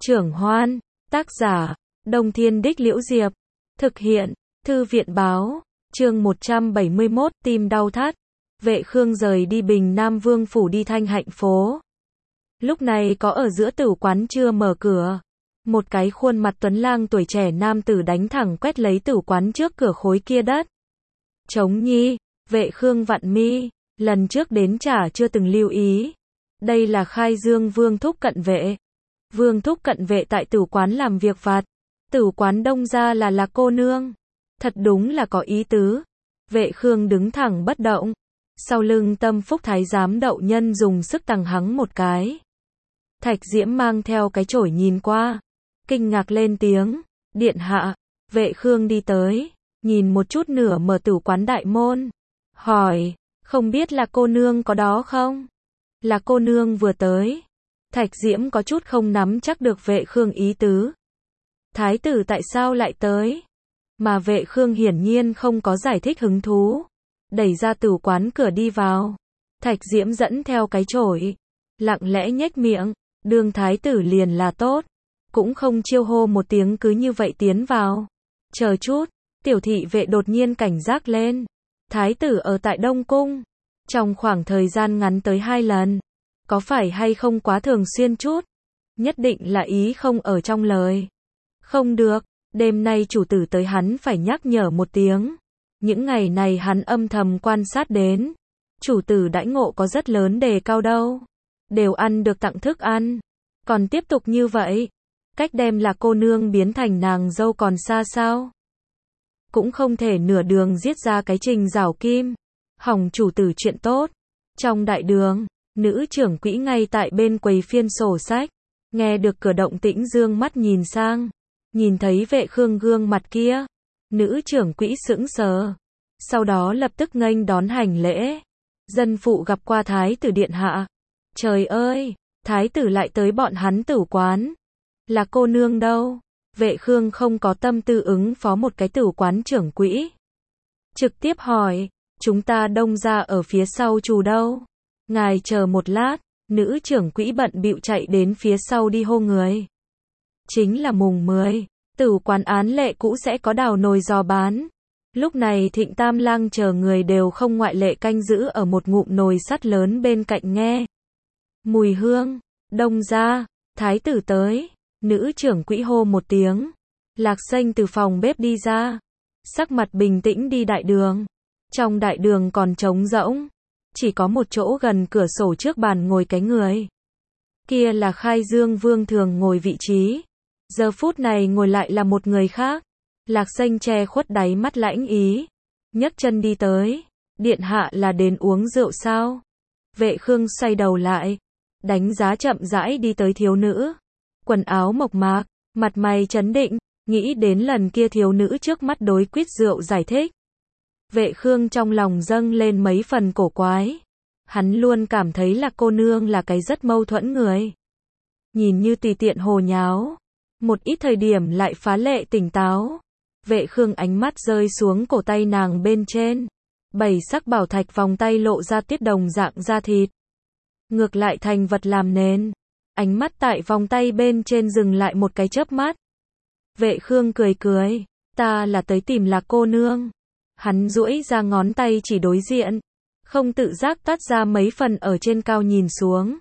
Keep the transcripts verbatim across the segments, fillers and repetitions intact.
Trưởng Hoan, tác giả, Đông Thiên Đích Liễu Diệp, thực hiện, Thư viện báo, chương một trăm bảy mươi mốt, tim đau thắt. Vệ Khương rời đi Bình Nam Vương phủ đi Thanh Hạnh phố. Lúc này có ở giữa tử quán chưa mở cửa. Một cái khuôn mặt tuấn lang tuổi trẻ nam tử đánh thẳng quét lấy tử quán trước cửa khối kia đất. Trống nhi, Vệ Khương vặn mi, lần trước đến chả chưa từng lưu ý. Đây là Khai Dương Vương thúc cận vệ. Vương thúc cận vệ tại tử quán làm việc vặt. Tử quán đông ra là là cô nương. Thật đúng là có ý tứ. Vệ Khương đứng thẳng bất động. Sau lưng Tâm Phúc thái giám Đậu Nhân dùng sức tằng hắng một cái. Thạch Diễm mang theo cái chổi nhìn qua. Kinh ngạc lên tiếng. Điện hạ. Vệ Khương đi tới. Nhìn một chút nửa mở tử quán đại môn. Hỏi. Không biết là cô nương có đó không? Là cô nương vừa tới. Thạch Diễm có chút không nắm chắc được Vệ Khương ý tứ. Thái tử tại sao lại tới? Mà Vệ Khương hiển nhiên không có giải thích hứng thú. Đẩy ra tử quán cửa đi vào. Thạch Diễm dẫn theo cái chổi. Lặng lẽ nhếch miệng. Đương thái tử liền là tốt. Cũng không chiêu hô một tiếng cứ như vậy tiến vào. Chờ chút. Tiểu thị vệ đột nhiên cảnh giác lên. Thái tử ở tại Đông Cung. Trong khoảng thời gian ngắn tới hai lần. Có phải hay không quá thường xuyên chút? Nhất định là ý không ở trong lời. Không được. Đêm nay chủ tử tới hắn phải nhắc nhở một tiếng. Những ngày này hắn âm thầm quan sát đến. Chủ tử đãi ngộ có rất lớn đề cao đâu. Đều ăn được tặng thức ăn. Còn tiếp tục như vậy. Cách đem là cô nương biến thành nàng dâu còn xa sao? Cũng không thể nửa đường giết ra cái Trình Giảo Kim. Hỏng chủ tử chuyện tốt. Trong đại đường, nữ trưởng quỹ ngay tại bên quầy phiên sổ sách. Nghe được cửa động tĩnh dương mắt nhìn sang. Nhìn thấy Vệ Khương gương mặt kia. Nữ trưởng quỹ sững sờ. Sau đó lập tức nghênh đón hành lễ. Dân phụ gặp qua thái tử điện hạ. Trời ơi, thái tử lại tới bọn hắn tử quán. Là cô nương đâu? Vệ Khương không có tâm tư ứng phó một cái tử quán trưởng quỹ. Trực tiếp hỏi, chúng ta đông ra ở phía sau chủ đâu? Ngài chờ một lát, nữ trưởng quỹ bận bịu chạy đến phía sau đi hô người. Chính là mùng mười, tử quán án lệ cũ sẽ có đào nồi giò bán. Lúc này Thịnh Tam Lang chờ người đều không ngoại lệ canh giữ ở một ngụm nồi sắt lớn bên cạnh nghe. Mùi hương, đông ra, thái tử tới, nữ trưởng quỹ hô một tiếng. Lạc Xanh từ phòng bếp đi ra, sắc mặt bình tĩnh đi đại đường. Trong đại đường còn trống rỗng, chỉ có một chỗ gần cửa sổ trước bàn ngồi cái người. Kia là Khai Dương Vương thường ngồi vị trí. Giờ phút này ngồi lại là một người khác. Lạc Xanh che khuất đáy mắt lãnh ý. Nhấc chân đi tới. Điện hạ là đến uống rượu sao? Vệ Khương xoay đầu lại. Đánh giá chậm rãi đi tới thiếu nữ. Quần áo mộc mạc, mặt mày trấn định. Nghĩ đến lần kia thiếu nữ trước mắt đối quýt rượu giải thích. Vệ Khương trong lòng dâng lên mấy phần cổ quái. Hắn luôn cảm thấy là cô nương là cái rất mâu thuẫn người. Nhìn như tùy tiện hồ nháo. Một ít thời điểm lại phá lệ tỉnh táo. Vệ Khương ánh mắt rơi xuống cổ tay nàng bên trên. Bảy sắc bảo thạch vòng tay lộ ra tiết đồng dạng da thịt. Ngược lại thành vật làm nền. Ánh mắt tại vòng tay bên trên dừng lại một cái chớp mắt. Vệ Khương cười cười. Ta là tới tìm là cô nương. Hắn duỗi ra ngón tay chỉ đối diện. Không tự giác tắt ra mấy phần ở trên cao nhìn xuống.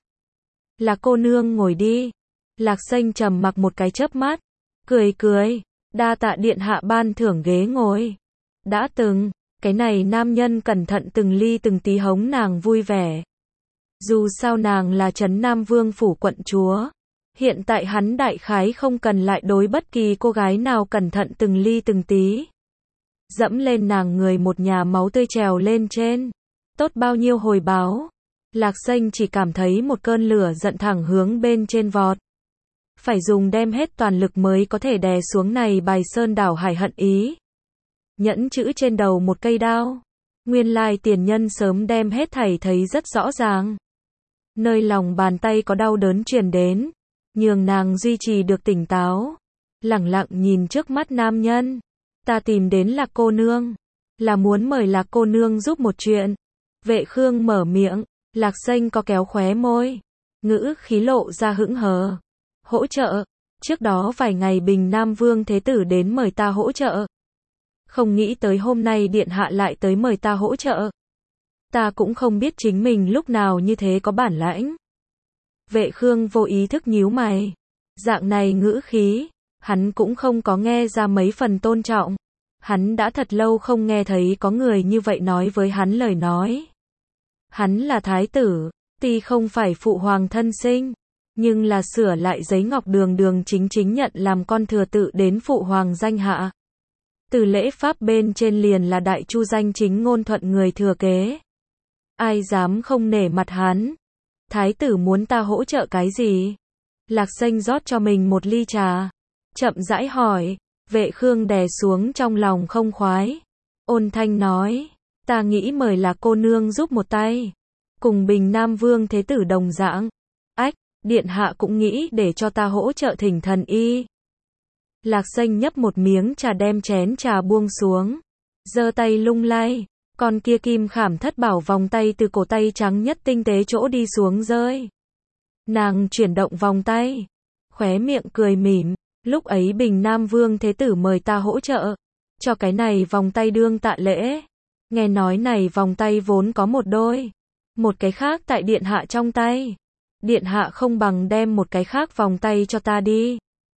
Là cô nương ngồi đi. Lạc Xanh trầm mặc một cái chớp mắt. Cười cười. Đa tạ điện hạ ban thưởng ghế ngồi. Đã từng, cái này nam nhân cẩn thận từng ly từng tí hống nàng vui vẻ. Dù sao nàng là Trấn Nam Vương phủ quận chúa. Hiện tại hắn đại khái không cần lại đối bất kỳ cô gái nào cẩn thận từng ly từng tí. Dẫm lên nàng người một nhà máu tươi trèo lên trên. Tốt bao nhiêu hồi báo. Lạc Xanh chỉ cảm thấy một cơn lửa giận thẳng hướng bên trên vọt. Phải dùng đem hết toàn lực mới có thể đè xuống này bài sơn đảo hải hận ý. Nhẫn chữ trên đầu một cây đao. Nguyên lai tiền nhân sớm đem hết thảy thấy rất rõ ràng. Nơi lòng bàn tay có đau đớn truyền đến. Nhường nàng duy trì được tỉnh táo. Lẳng lặng nhìn trước mắt nam nhân. Ta tìm đến Lạc cô nương. Là muốn mời Lạc cô nương giúp một chuyện. Vệ Khương mở miệng. Lạc Xanh có kéo khóe môi. Ngữ khí lộ ra hững hờ. Hỗ trợ. Trước đó vài ngày Bình Nam Vương Thế Tử đến mời ta hỗ trợ. Không nghĩ tới hôm nay điện hạ lại tới mời ta hỗ trợ. Ta cũng không biết chính mình lúc nào như thế có bản lãnh. Vệ Khương vô ý thức nhíu mày. Dạng này ngữ khí, hắn cũng không có nghe ra mấy phần tôn trọng. Hắn đã thật lâu không nghe thấy có người như vậy nói với hắn lời nói. Hắn là thái tử, tuy không phải phụ hoàng thân sinh, nhưng là sửa lại giấy ngọc đường đường chính chính nhận làm con thừa tự đến phụ hoàng danh hạ. Từ lễ pháp bên trên liền là đại chu danh chính ngôn thuận người thừa kế. Ai dám không nể mặt hắn? Thái tử muốn ta hỗ trợ cái gì? Lạc Xanh rót cho mình một ly trà, chậm rãi hỏi. Vệ Khương đè xuống trong lòng không khoái, ôn thanh nói, ta nghĩ mời Lạc cô nương giúp một tay, cùng Bình Nam Vương Thế Tử đồng dạng. Ách, điện hạ cũng nghĩ để cho ta hỗ trợ thỉnh thần y. Lạc Xanh nhấp một miếng trà đem chén trà buông xuống, giơ tay lung lay, con kia kim khảm thất bảo vòng tay từ cổ tay trắng nhất tinh tế chỗ đi xuống rơi. Nàng chuyển động vòng tay, khóe miệng cười mỉm, lúc ấy Bình Nam Vương Thế Tử mời ta hỗ trợ, cho cái này vòng tay đương tạ lễ. Nghe nói này vòng tay vốn có một đôi, một cái khác tại điện hạ trong tay. Điện hạ không bằng đem một cái khác vòng tay cho ta đi.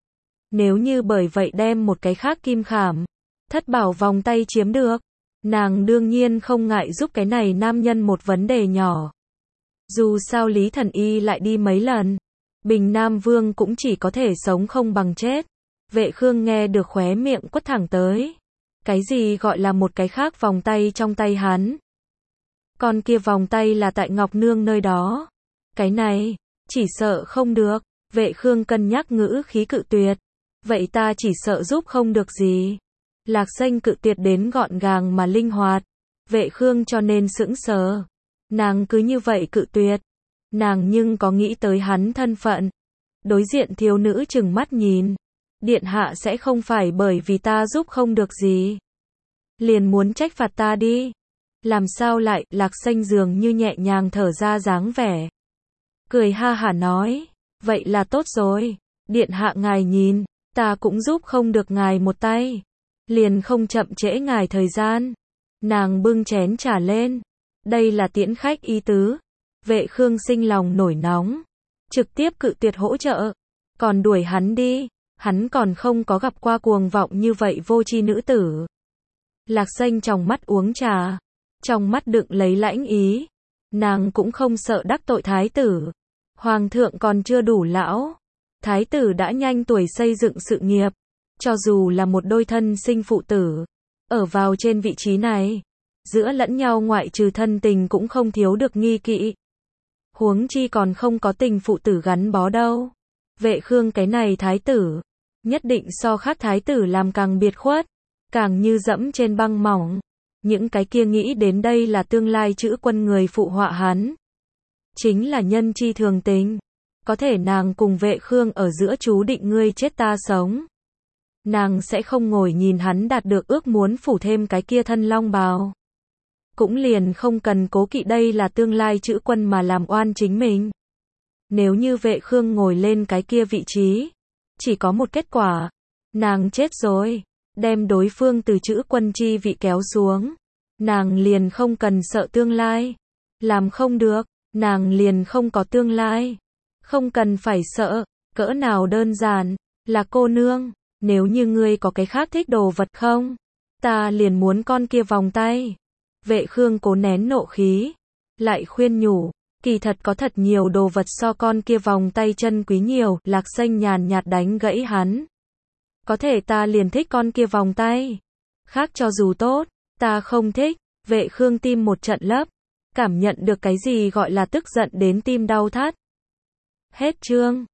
Nếu như bởi vậy đem một cái khác kim khảm, thất bảo vòng tay chiếm được, nàng đương nhiên không ngại giúp cái này nam nhân một vấn đề nhỏ. Dù sao Lý Thần Y lại đi mấy lần, Bình Nam Vương cũng chỉ có thể sống không bằng chết. Vệ Khương nghe được khóe miệng quất thẳng tới. Cái gì gọi là một cái khác vòng tay trong tay hắn? Con kia vòng tay là tại Ngọc Nương nơi đó. Cái này, chỉ sợ không được. Vệ Khương cân nhắc ngữ khí cự tuyệt. Vậy ta chỉ sợ giúp không được gì. Lạc Xanh cự tuyệt đến gọn gàng mà linh hoạt. Vệ Khương cho nên sững sờ. Nàng cứ như vậy cự tuyệt. Nàng nhưng có nghĩ tới hắn thân phận. Đối diện thiếu nữ chừng mắt nhìn. Điện hạ sẽ không phải bởi vì ta giúp không được gì, liền muốn trách phạt ta đi. Làm sao lại? Lạc Xanh dường như nhẹ nhàng thở ra dáng vẻ. Cười ha hả nói. Vậy là tốt rồi. Điện hạ ngài nhìn, ta cũng giúp không được ngài một tay. Liền không chậm trễ ngài thời gian. Nàng bưng chén trà lên. Đây là tiễn khách ý tứ. Vệ Khương sinh lòng nổi nóng, trực tiếp cự tuyệt hỗ trợ, còn đuổi hắn đi. Hắn còn không có gặp qua cuồng vọng như vậy vô tri nữ tử. Lạc Xanh trong mắt uống trà, trong mắt đựng lấy lãnh ý. Nàng cũng không sợ đắc tội thái tử. Hoàng thượng còn chưa đủ lão, thái tử đã nhanh tuổi xây dựng sự nghiệp. Cho dù là một đôi thân sinh phụ tử, ở vào trên vị trí này, giữa lẫn nhau ngoại trừ thân tình cũng không thiếu được nghi kỵ. Huống chi còn không có tình phụ tử gắn bó đâu. Vệ Khương cái này thái tử, nhất định so khác thái tử làm càng biệt khuất, càng như dẫm trên băng mỏng. Những cái kia nghĩ đến đây là tương lai chữ quân người phụ họa hắn. Chính là nhân chi thường tình. Có thể nàng cùng Vệ Khương ở giữa chú định ngươi chết ta sống. Nàng sẽ không ngồi nhìn hắn đạt được ước muốn phủ thêm cái kia thân long bào. Cũng liền không cần cố kỵ đây là tương lai chữ quân mà làm oan chính mình. Nếu như Vệ Khương ngồi lên cái kia vị trí, chỉ có một kết quả. Nàng chết rồi. Đem đối phương từ chữ quân chi vị kéo xuống. Nàng liền không cần sợ tương lai. Làm không được, nàng liền không có tương lai. Không cần phải sợ, cỡ nào đơn giản. Là cô nương, nếu như ngươi có cái khác thích đồ vật không? Ta liền muốn con kia vòng tay. Vệ Khương cố nén nộ khí, lại khuyên nhủ, kỳ thật có thật nhiều đồ vật so con kia vòng tay chân quý nhiều. Lạc Xanh nhàn nhạt đánh gãy hắn. Có thể ta liền thích con kia vòng tay. Khác cho dù tốt, ta không thích. Vệ Khương tim một trận lấp, cảm nhận được cái gì gọi là tức giận đến tim đau thắt. Hết chương.